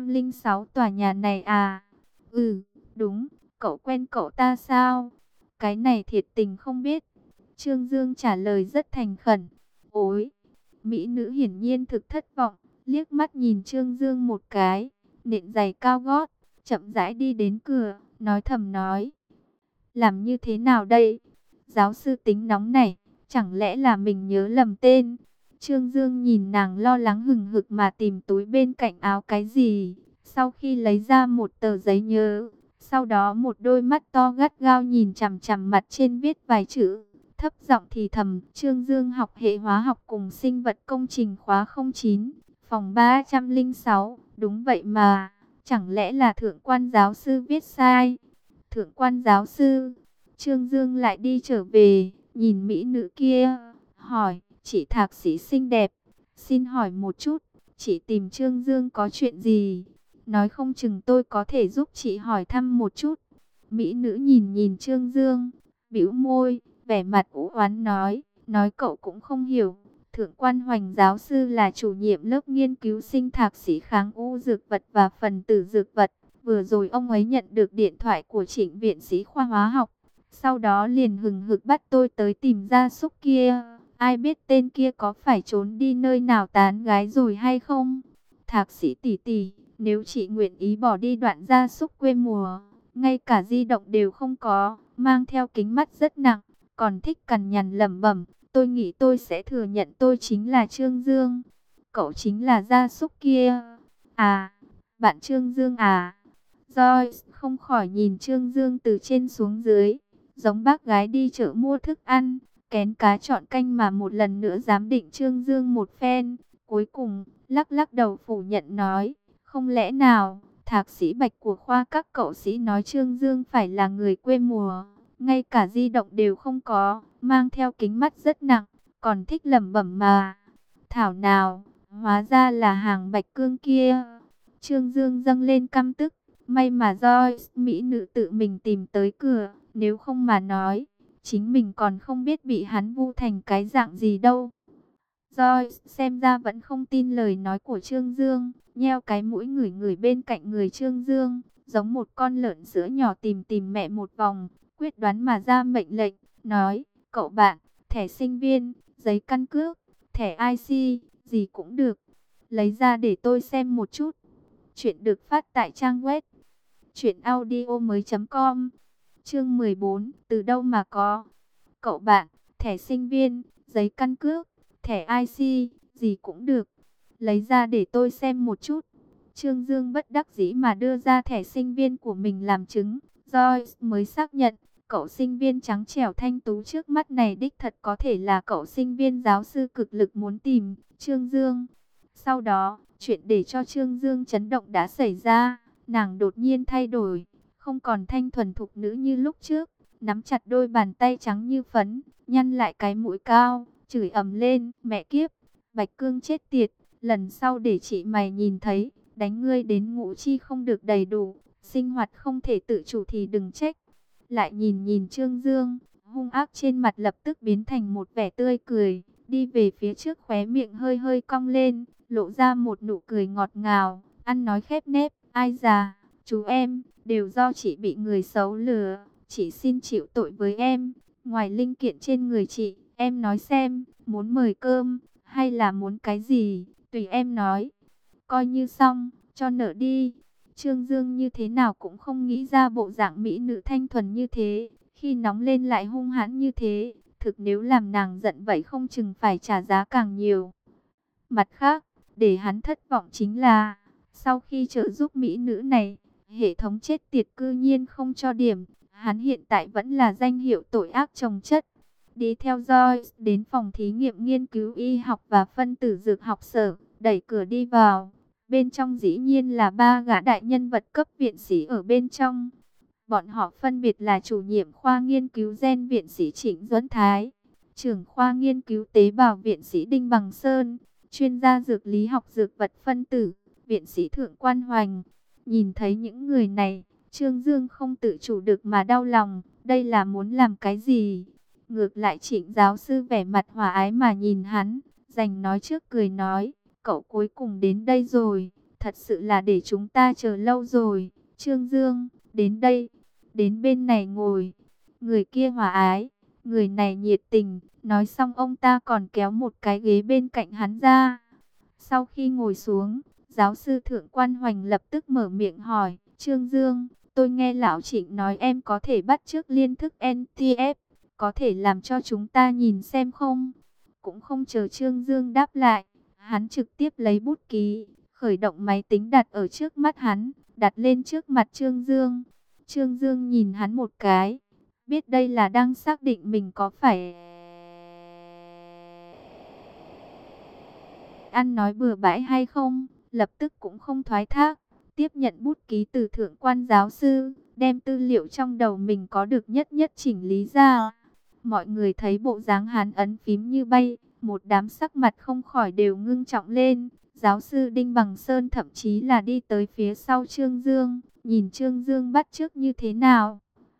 306 tòa nhà này à? Ừ, đúng, cậu quen cậu ta sao? Cái này thiệt tình không biết. Trương Dương trả lời rất thành khẩn. Ôi, mỹ nữ hiển nhiên thực thất vọng, liếc mắt nhìn Trương Dương một cái, nện giày cao gót, chậm rãi đi đến cửa, nói thầm nói. Làm như thế nào đây? Giáo sư tính nóng này, chẳng lẽ là mình nhớ lầm tên? Trương Dương nhìn nàng lo lắng hừng hực mà tìm túi bên cạnh áo cái gì. Sau khi lấy ra một tờ giấy nhớ, sau đó một đôi mắt to gắt gao nhìn chằm chằm mặt trên viết vài chữ. Thấp giọng thì thầm, Trương Dương học hệ hóa học cùng sinh vật công trình khóa 09, phòng 306. Đúng vậy mà, chẳng lẽ là thượng quan giáo sư viết sai? Thượng quan giáo sư, Trương Dương lại đi trở về, nhìn mỹ nữ kia, hỏi, chị thạc sĩ xinh đẹp, xin hỏi một chút, chị tìm Trương Dương có chuyện gì? Nói không chừng tôi có thể giúp chị hỏi thăm một chút. Mỹ nữ nhìn nhìn Trương Dương, bĩu môi, vẻ mặt u oán nói cậu cũng không hiểu. Thượng quan Hoành giáo sư là chủ nhiệm lớp nghiên cứu sinh thạc sĩ kháng u dược vật và phần tử dược vật. Vừa rồi ông ấy nhận được điện thoại của Trịnh viện sĩ khoa hóa học. Sau đó liền hừng hực bắt tôi tới tìm gia súc kia. Ai biết tên kia có phải trốn đi nơi nào tán gái rồi hay không? Thạc sĩ tỷ tỷ, nếu chị nguyện ý bỏ đi đoạn gia súc quê mùa, ngay cả di động đều không có, mang theo kính mắt rất nặng, còn thích cằn nhằn lẩm bẩm, tôi nghĩ tôi sẽ thừa nhận tôi chính là Trương Dương. Cậu chính là gia súc kia. À, bạn Trương Dương à? Joyce không khỏi nhìn Trương Dương từ trên xuống dưới, giống bác gái đi chợ mua thức ăn, kén cá chọn canh mà một lần nữa giám định Trương Dương một phen. Cuối cùng, lắc lắc đầu phủ nhận nói, không lẽ nào, thạc sĩ Bạch của khoa các cậu sĩ nói Trương Dương phải là người quê mùa, ngay cả di động đều không có, mang theo kính mắt rất nặng, còn thích lẩm bẩm mà. Thảo nào, hóa ra là hàng Bạch Cương kia. Trương Dương dâng lên căm tức. May mà do mỹ nữ tự mình tìm tới cửa, nếu không mà nói, chính mình còn không biết bị hắn vu thành cái dạng gì đâu. Joy xem ra vẫn không tin lời nói của Trương Dương, nheo cái mũi ngửi ngửi bên cạnh người Trương Dương, giống một con lợn sữa nhỏ tìm tìm mẹ một vòng, quyết đoán mà ra mệnh lệnh, nói, cậu bạn, thẻ sinh viên, giấy căn cước, thẻ IC, gì cũng được, lấy ra để tôi xem một chút. Chuyện được phát tại trang web truyệnaudiomoi.com. Chương 14, từ đâu mà có? Cậu bạn, thẻ sinh viên, giấy căn cước, thẻ IC, gì cũng được. Lấy ra để tôi xem một chút. Trương Dương bất đắc dĩ mà đưa ra thẻ sinh viên của mình làm chứng. Joyce mới xác nhận, cậu sinh viên trắng trẻo thanh tú trước mắt này đích thật có thể là cậu sinh viên giáo sư cực lực muốn tìm, Trương Dương. Sau đó, chuyện để cho Trương Dương chấn động đã xảy ra. Nàng đột nhiên thay đổi, không còn thanh thuần thục nữ như lúc trước, nắm chặt đôi bàn tay trắng như phấn, nhăn lại cái mũi cao, chửi ầm lên, mẹ kiếp, Bạch Cương chết tiệt, lần sau để chị mày nhìn thấy, đánh ngươi đến ngũ chi không được đầy đủ, sinh hoạt không thể tự chủ thì đừng trách. Lại nhìn nhìn Trương Dương, hung ác trên mặt lập tức biến thành một vẻ tươi cười, đi về phía trước khóe miệng hơi hơi cong lên, lộ ra một nụ cười ngọt ngào, ăn nói khép nép. Ai già, chú em, đều do chị bị người xấu lừa, chị xin chịu tội với em. Ngoài linh kiện trên người chị, em nói xem, muốn mời cơm, hay là muốn cái gì, tùy em nói. Coi như xong, cho nợ đi. Trương Dương như thế nào cũng không nghĩ ra bộ dạng mỹ nữ thanh thuần như thế, khi nóng lên lại hung hãn như thế, thực nếu làm nàng giận vậy không chừng phải trả giá càng nhiều. Mặt khác, để hắn thất vọng chính là, sau khi trợ giúp mỹ nữ này, hệ thống chết tiệt cư nhiên không cho điểm. Hắn hiện tại vẫn là danh hiệu tội ác chồng chất. Đi theo Joyce đến phòng thí nghiệm nghiên cứu y học và phân tử dược học sở, đẩy cửa đi vào. Bên trong dĩ nhiên là ba gã đại nhân vật cấp viện sĩ ở bên trong. Bọn họ phân biệt là chủ nhiệm khoa nghiên cứu gen viện sĩ Trịnh Duẫn Thái, trưởng khoa nghiên cứu tế bào viện sĩ Đinh Bằng Sơn, chuyên gia dược lý học dược vật phân tử, viện sĩ Thượng Quan Hoành. Nhìn thấy những người này, Trương Dương không tự chủ được mà đau lòng, đây là muốn làm cái gì? Ngược lại Trịnh giáo sư vẻ mặt hòa ái mà nhìn hắn, dành nói trước cười nói, cậu cuối cùng đến đây rồi, thật sự là để chúng ta chờ lâu rồi. Trương Dương, đến đây, đến bên này ngồi. Người kia hòa ái, người này nhiệt tình, nói xong ông ta còn kéo một cái ghế bên cạnh hắn ra. Sau khi ngồi xuống, giáo sư Thượng Quan Hoành lập tức mở miệng hỏi, Trương Dương, tôi nghe lão Trịnh nói em có thể bắt chước liên thức NTF, có thể làm cho chúng ta nhìn xem không? Cũng không chờ Trương Dương đáp lại, hắn trực tiếp lấy bút ký, khởi động máy tính đặt ở trước mắt hắn, đặt lên trước mặt Trương Dương. Trương Dương nhìn hắn một cái, biết đây là đang xác định mình có phải ăn nói bừa bãi hay không, lập tức cũng không thoái thác, tiếp nhận bút ký từ Thượng Quan giáo sư, đem tư liệu trong đầu mình có được nhất nhất chỉnh lý ra. Mọi người thấy bộ dáng hắn ấn phím như bay, một đám sắc mặt không khỏi đều ngưng trọng lên. Giáo sư Đinh Bằng Sơn thậm chí là đi tới phía sau Trương Dương, nhìn Trương Dương bắt chước như thế nào.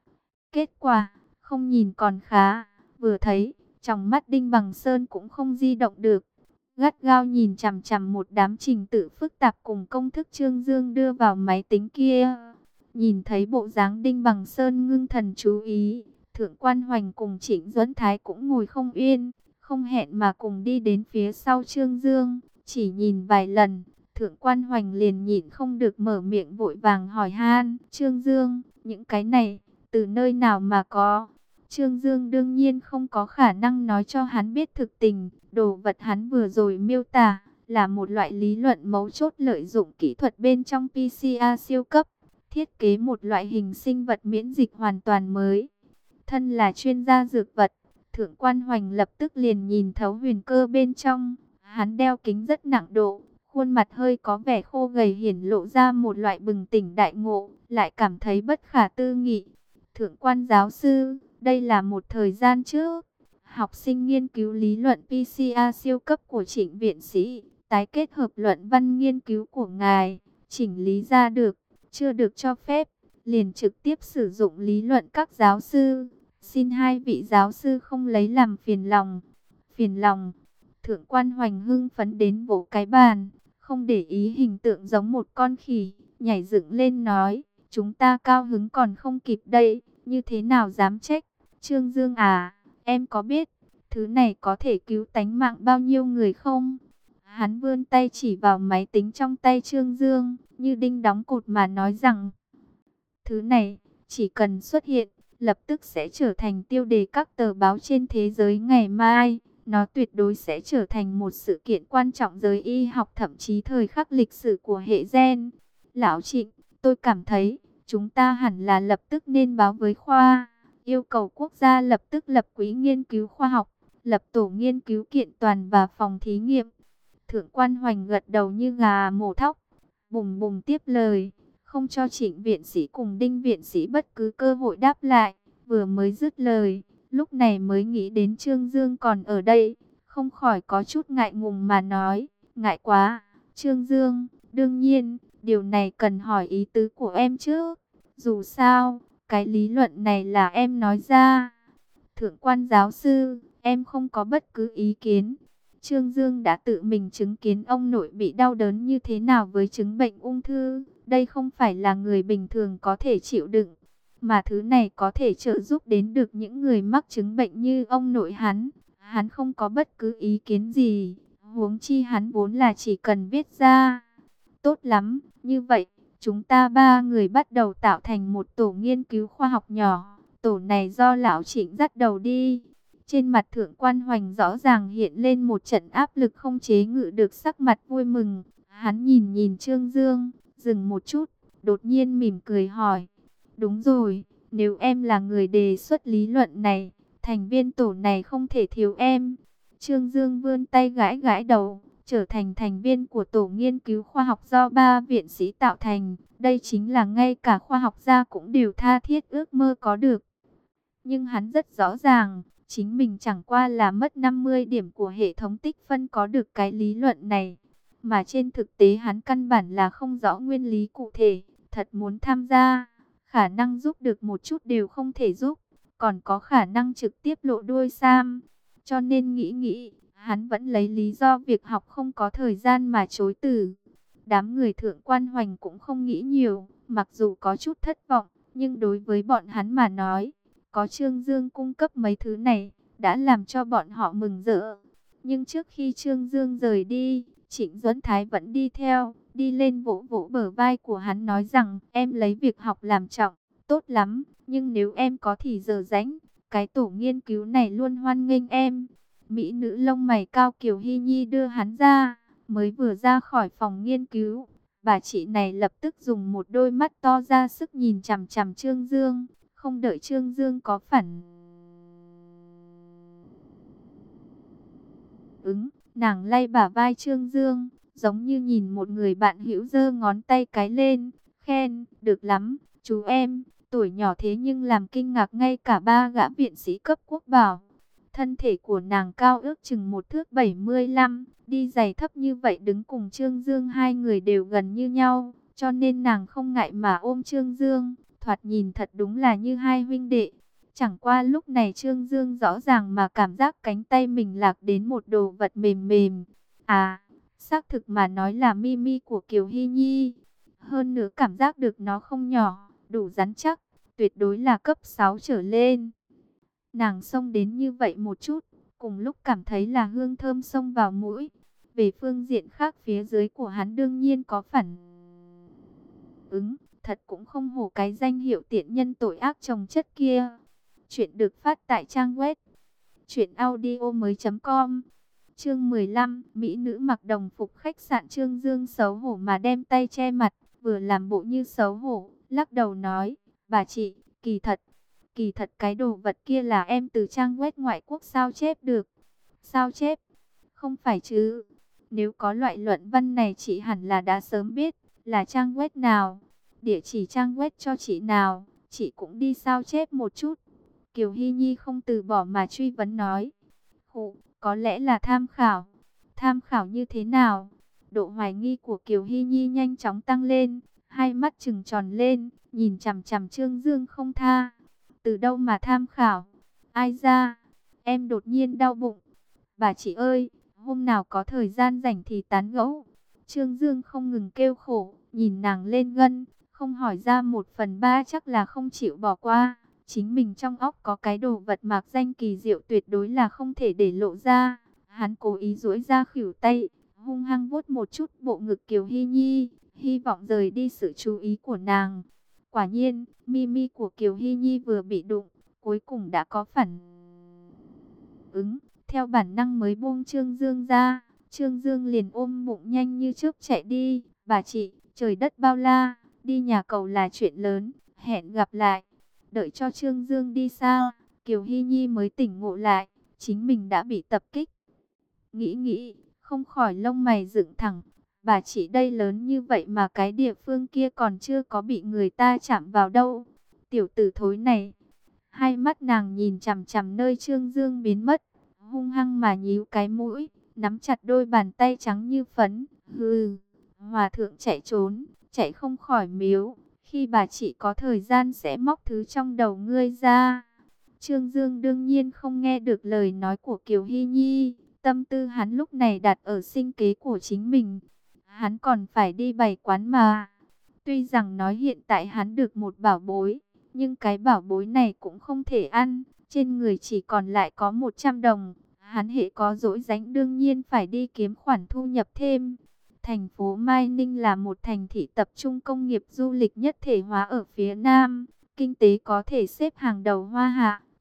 Kết quả, không nhìn còn khá, vừa thấy, trong mắt Đinh Bằng Sơn cũng không di động được. Gắt gao nhìn chằm chằm một đám trình tự phức tạp cùng công thức Trương Dương đưa vào máy tính kia. Nhìn thấy bộ dáng Đinh Bằng Sơn ngưng thần chú ý, Thượng Quan Hoành cùng Trịnh Duẫn Thái cũng ngồi không yên, không hẹn mà cùng đi đến phía sau Trương Dương. Chỉ nhìn vài lần, Thượng Quan Hoành liền nhịn không được mở miệng vội vàng hỏi han, Trương Dương, những cái này, từ nơi nào mà có? Trương Dương đương nhiên không có khả năng nói cho hắn biết thực tình, đồ vật hắn vừa rồi miêu tả là một loại lý luận mấu chốt lợi dụng kỹ thuật bên trong PCR siêu cấp, thiết kế một loại hình sinh vật miễn dịch hoàn toàn mới. Thân là chuyên gia dược vật, Thượng Quan Hoành lập tức liền nhìn thấu huyền cơ bên trong. Hắn đeo kính rất nặng độ, khuôn mặt hơi có vẻ khô gầy hiển lộ ra một loại bừng tỉnh đại ngộ, lại cảm thấy bất khả tư nghị. Thượng Quan giáo sư, đây là một thời gian trước, học sinh nghiên cứu lý luận PCR siêu cấp của Trịnh viện sĩ, tái kết hợp luận văn nghiên cứu của ngài, chỉnh lý ra được, chưa được cho phép, liền trực tiếp sử dụng lý luận các giáo sư. Xin hai vị giáo sư không lấy làm phiền lòng. Phiền lòng. Thượng Quan Hoành hưng phấn đến vỗ cái bàn, không để ý hình tượng giống một con khỉ, nhảy dựng lên nói, chúng ta cao hứng còn không kịp đây, như thế nào dám trách. Trương Dương à, em có biết, thứ này có thể cứu tánh mạng bao nhiêu người không? Hắn vươn tay chỉ vào máy tính trong tay Trương Dương, như đinh đóng cột mà nói rằng, thứ này, chỉ cần xuất hiện, lập tức sẽ trở thành tiêu đề các tờ báo trên thế giới ngày mai. Nó tuyệt đối sẽ trở thành một sự kiện quan trọng giới y học, thậm chí thời khắc lịch sử của hệ gen. Lão Trịnh, tôi cảm thấy, chúng ta hẳn là lập tức nên báo với khoa, yêu cầu quốc gia lập tức lập quỹ nghiên cứu khoa học, lập tổ nghiên cứu kiện toàn và phòng thí nghiệm. Thượng Quan Hoành gật đầu như gà mổ thóc, bùng bùng tiếp lời, không cho Trịnh viện sĩ cùng Đinh viện sĩ bất cứ cơ hội đáp lại. Vừa mới dứt lời, lúc này mới nghĩ đến Trương Dương còn ở đây, không khỏi có chút ngại ngùng mà nói, ngại quá, Trương Dương, đương nhiên, điều này cần hỏi ý tứ của em chứ, dù sao, cái lý luận này là em nói ra. Thượng Quan giáo sư, em không có bất cứ ý kiến. Trương Dương đã tự mình chứng kiến ông nội bị đau đớn như thế nào với chứng bệnh ung thư, đây không phải là người bình thường có thể chịu đựng. Mà thứ này có thể trợ giúp đến được những người mắc chứng bệnh như ông nội hắn. Hắn không có bất cứ ý kiến gì. Huống chi hắn vốn là chỉ cần viết ra. Tốt lắm, như vậy, chúng ta ba người bắt đầu tạo thành một tổ nghiên cứu khoa học nhỏ. Tổ này do lão Trịnh dắt đầu đi. Trên mặt Thượng Quan Hoành rõ ràng hiện lên một trận áp lực không chế ngự được sắc mặt vui mừng. Hắn nhìn nhìn Trương Dương, dừng một chút, đột nhiên mỉm cười hỏi. Đúng rồi, nếu em là người đề xuất lý luận này, thành viên tổ này không thể thiếu em. Trương Dương vươn tay gãi gãi đầu, trở thành thành viên của tổ nghiên cứu khoa học do 3 viện sĩ tạo thành. Đây chính là ngay cả khoa học gia cũng đều tha thiết ước mơ có được. Nhưng hắn rất rõ ràng, chính mình chẳng qua là mất 50 điểm của hệ thống tích phân có được cái lý luận này. Mà trên thực tế hắn căn bản là không rõ nguyên lý cụ thể, thật muốn tham gia, khả năng giúp được một chút đều không thể giúp, còn có khả năng trực tiếp lộ đuôi sam. Cho nên nghĩ, hắn vẫn lấy lý do việc học không có thời gian mà chối từ. Đám người Thượng Quan Hoành cũng không nghĩ nhiều, mặc dù có chút thất vọng, nhưng đối với bọn hắn mà nói, có Trương Dương cung cấp mấy thứ này, đã làm cho bọn họ mừng rỡ. Nhưng trước khi Trương Dương rời đi, Trịnh Duẫn Thái vẫn đi theo, đi lên vỗ vỗ bờ vai của hắn nói rằng, em lấy việc học làm trọng, tốt lắm, nhưng nếu em có thì giờ rảnh, cái tổ nghiên cứu này luôn hoan nghênh em. Mỹ nữ lông mày cao Kiều Hy Nhi đưa hắn ra, mới vừa ra khỏi phòng nghiên cứu. Bà chị này lập tức dùng một đôi mắt to ra sức nhìn chằm chằm Trương Dương, không đợi Trương Dương có phản ứng, nàng lay bả vai Trương Dương, giống như nhìn một người bạn hữu, giơ ngón tay cái lên, khen, được lắm, chú em, tuổi nhỏ thế nhưng làm kinh ngạc ngay cả 3 gã viện sĩ cấp quốc bảo. Thân thể của nàng cao ước chừng 1 thước 75, đi giày thấp như vậy đứng cùng Trương Dương hai người đều gần như nhau, cho nên nàng không ngại mà ôm Trương Dương, thoạt nhìn thật đúng là như hai huynh đệ. Chẳng qua lúc này Trương Dương rõ ràng mà cảm giác cánh tay mình lạc đến một đồ vật mềm mềm. À, xác thực mà nói là Mimi của Kiều Hy Nhi. Hơn nữa cảm giác được nó không nhỏ, đủ rắn chắc, tuyệt đối là cấp 6 trở lên. Nàng xông đến như vậy một chút, cùng lúc cảm thấy là hương thơm xông vào mũi. Về phương diện khác phía dưới của hắn đương nhiên có phản ứng, thật cũng không hổ cái danh hiệu tiện nhân tội ác chồng chất kia. Chuyện được phát tại trang web truyệnaudiomoi.com. Chương 15, mỹ nữ mặc đồng phục khách sạn. Trương Dương xấu hổ mà đem tay che mặt, vừa làm bộ như xấu hổ, lắc đầu nói, bà chị, kỳ thật cái đồ vật kia là em từ trang web ngoại quốc sao chép được. Sao chép? Không phải chứ? Nếu có loại luận văn này chị hẳn là đã sớm biết, là trang web nào, địa chỉ trang web cho chị nào, chị cũng đi sao chép một chút. Kiều Hy Nhi không từ bỏ mà truy vấn nói. Có lẽ là tham khảo. Tham khảo như thế nào? Độ hoài nghi của Kiều Hy Nhi nhanh chóng tăng lên, hai mắt trừng tròn lên, nhìn chằm chằm Trương Dương không tha. Từ đâu mà tham khảo? Ai ra? Em đột nhiên đau bụng. Bà chị ơi, hôm nào có thời gian rảnh thì tán gẫu. Trương Dương không ngừng kêu khổ, nhìn nàng lên gân, không hỏi ra 1/3 chắc là không chịu bỏ qua. Chính mình trong óc có cái đồ vật mạc danh kỳ diệu tuyệt đối là không thể để lộ ra. Hắn cố ý duỗi ra khuỷu tay, hung hăng vuốt một chút bộ ngực Kiều Hy Nhi, hy vọng rời đi sự chú ý của nàng. Quả nhiên, Mimi của Kiều Hy Nhi vừa bị đụng, cuối cùng đã có phản ứng, theo bản năng mới buông Trương Dương ra. Trương Dương liền ôm bụng nhanh như chớp chạy đi. Bà chị, trời đất bao la, đi nhà cầu là chuyện lớn, hẹn gặp lại. Đợi cho Trương Dương đi xa, Kiều Hy Nhi mới tỉnh ngộ lại, chính mình đã bị tập kích. Nghĩ, không khỏi lông mày dựng thẳng. Bà chị đây lớn như vậy mà cái địa phương kia còn chưa có bị người ta chạm vào đâu. Tiểu tử thối này. Hai mắt nàng nhìn chằm chằm nơi Trương Dương biến mất, hung hăng mà nhíu cái mũi, nắm chặt đôi bàn tay trắng như phấn. Hừ, hòa thượng chạy trốn, chạy không khỏi miếu. Khi bà chị có thời gian sẽ móc thứ trong đầu ngươi ra. Trương Dương đương nhiên không nghe được lời nói của Kiều Hy Nhi. Tâm tư hắn lúc này đặt ở sinh kế của chính mình. Hắn còn phải đi bày quán mà. Tuy rằng nói hiện tại hắn được một bảo bối, nhưng cái bảo bối này cũng không thể ăn. Trên người chỉ còn lại có 100 đồng. Hắn hệ có dỗi rãnh đương nhiên phải đi kiếm khoản thu nhập thêm. Thành phố Mai Ninh là một thành thị tập trung công nghiệp du lịch nhất thể hóa ở phía Nam. Kinh tế có thể xếp hàng đầu Hoa Hạ.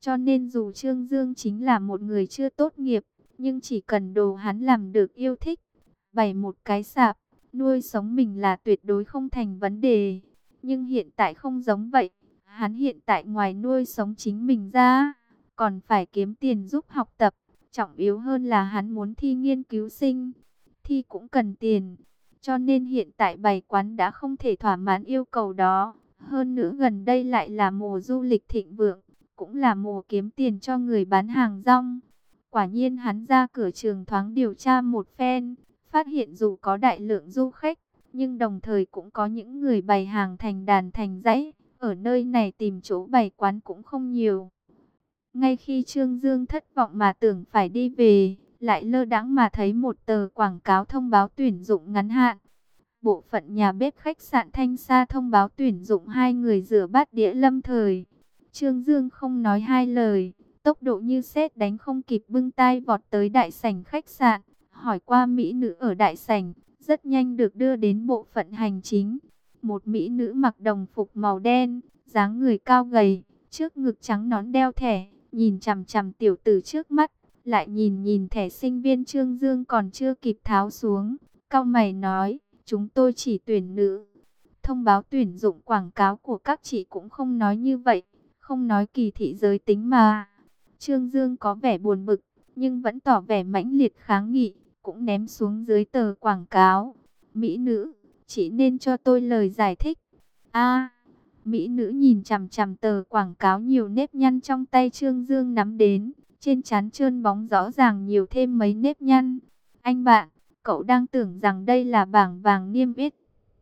Cho nên dù Trương Dương chính là một người chưa tốt nghiệp, nhưng chỉ cần đồ hắn làm được yêu thích, bày một cái sạp, nuôi sống mình là tuyệt đối không thành vấn đề. Nhưng hiện tại không giống vậy, hắn hiện tại ngoài nuôi sống chính mình ra, còn phải kiếm tiền giúp học tập. Trọng yếu hơn là hắn muốn thi nghiên cứu sinh, thi cũng cần tiền. Cho nên hiện tại bày quán đã không thể thỏa mãn yêu cầu đó. Hơn nữa gần đây lại là mùa du lịch thịnh vượng, cũng là mùa kiếm tiền cho người bán hàng rong. Quả nhiên hắn ra cửa trường thoáng điều tra một phen, phát hiện dù có đại lượng du khách, nhưng đồng thời cũng có những người bày hàng thành đàn thành dãy. Ở nơi này tìm chỗ bày quán cũng không nhiều. Ngay khi Trương Dương thất vọng mà tưởng phải đi về, lại lơ đãng mà thấy một tờ quảng cáo thông báo tuyển dụng ngắn hạn. Bộ phận nhà bếp khách sạn Thanh Sa thông báo tuyển dụng 2 người rửa bát đĩa lâm thời. Trương Dương không nói hai lời, tốc độ như sét đánh không kịp bưng tay vọt tới đại sảnh khách sạn, hỏi qua mỹ nữ ở đại sảnh, rất nhanh được đưa đến bộ phận hành chính. Một mỹ nữ mặc đồng phục màu đen, dáng người cao gầy, trước ngực trắng nón đeo thẻ, nhìn chằm chằm tiểu tử trước mắt, lại nhìn nhìn thẻ sinh viên Trương Dương còn chưa kịp tháo xuống, cau mày nói, chúng tôi chỉ tuyển nữ. Thông báo tuyển dụng quảng cáo của các chị cũng không nói như vậy, không nói kỳ thị giới tính mà. Trương Dương có vẻ buồn bực, nhưng vẫn tỏ vẻ mãnh liệt kháng nghị, cũng ném xuống dưới tờ quảng cáo. Mỹ nữ, chị nên cho tôi lời giải thích. A, mỹ nữ nhìn chằm chằm tờ quảng cáo nhiều nếp nhăn trong tay Trương Dương nắm đến, trên trán trơn bóng rõ ràng nhiều thêm mấy nếp nhăn. Anh bạn, cậu đang tưởng rằng đây là bảng vàng niêm yết.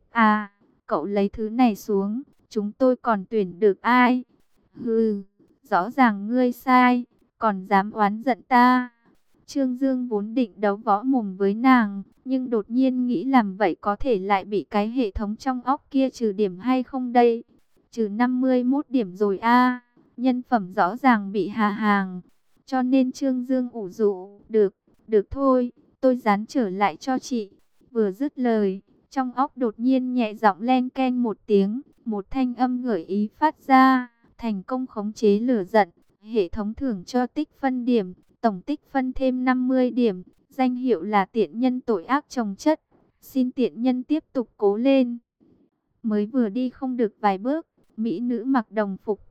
À, cậu lấy thứ này xuống, chúng tôi còn tuyển được ai? Hừ, rõ ràng ngươi sai, còn dám oán giận ta. Trương Dương vốn định đấu võ mồm với nàng, nhưng đột nhiên nghĩ làm vậy có thể lại bị cái hệ thống trong óc kia trừ điểm hay không đây? Trừ 51 điểm rồi a, nhân phẩm rõ ràng bị hạ hàng. Cho nên Trương Dương ủ rũ, được thôi, tôi dán trở lại cho chị. Vừa dứt lời, trong óc đột nhiên nhẹ giọng len keng một tiếng, một thanh âm gợi ý phát ra, thành công khống chế lửa giận. Hệ thống thưởng cho tích phân điểm, tổng tích phân thêm 50 điểm, danh hiệu là tiện nhân tội ác chồng chất. Xin tiện nhân tiếp tục cố lên. Mới vừa đi không được vài bước, mỹ nữ mặc đồng phục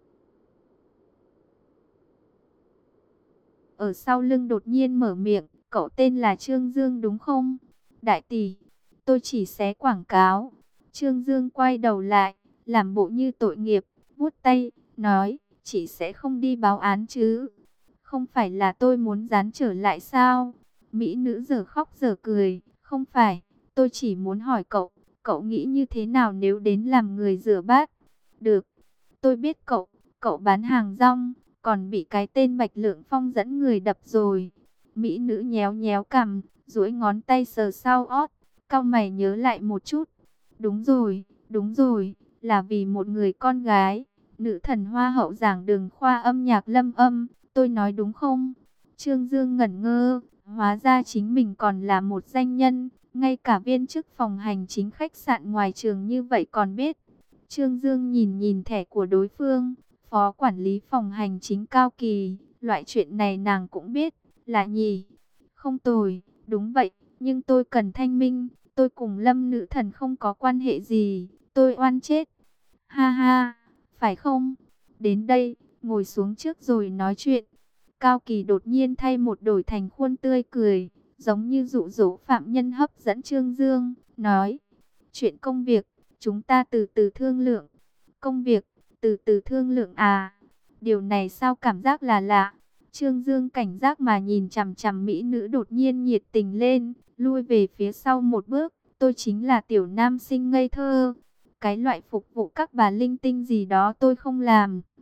ở sau lưng đột nhiên mở miệng, cậu tên là Trương Dương đúng không? Đại tỷ, tôi chỉ xé quảng cáo. Trương Dương quay đầu lại, làm bộ như tội nghiệp, vuốt tay, nói, chị sẽ không đi báo án chứ? Không phải là tôi muốn dán trở lại sao? Mỹ nữ giờ khóc giờ cười, không phải, tôi chỉ muốn hỏi cậu, cậu nghĩ như thế nào nếu đến làm người rửa bát? Được, tôi biết cậu bán hàng rong, còn bị cái tên Bạch Lượng Phong dẫn người đập rồi. Mỹ nữ nhéo nhéo cằm, duỗi ngón tay sờ sau ót, cau mày nhớ lại một chút. Đúng rồi, là vì một người con gái, nữ thần hoa hậu giảng đường khoa âm nhạc Lâm Âm, tôi nói đúng không? Trương Dương ngẩn ngơ, hóa ra chính mình còn là một danh nhân, ngay cả viên chức phòng hành chính khách sạn ngoài trường như vậy còn biết. Trương Dương nhìn nhìn thẻ của đối phương, phó quản lý phòng hành chính Cao Kỳ, loại chuyện này nàng cũng biết, là nhỉ? Không tồi, đúng vậy, nhưng tôi cần thanh minh, tôi cùng Lâm nữ thần không có quan hệ gì, tôi oan chết. Ha ha, phải không? Đến đây, ngồi xuống trước rồi nói chuyện. Cao Kỳ đột nhiên thay một đổi thành khuôn tươi cười, giống như dụ dỗ phạm nhân hấp dẫn Trương Dương, nói, chuyện công việc, chúng ta từ từ thương lượng. Công việc, từ từ thương lượng à? Điều này sao cảm giác là lạ? Trương Dương cảnh giác mà nhìn chằm chằm mỹ nữ đột nhiên nhiệt tình lên, lui về phía sau một bước. Tôi chính là tiểu nam sinh ngây thơ. Cái loại phục vụ các bà linh tinh gì đó tôi không làm.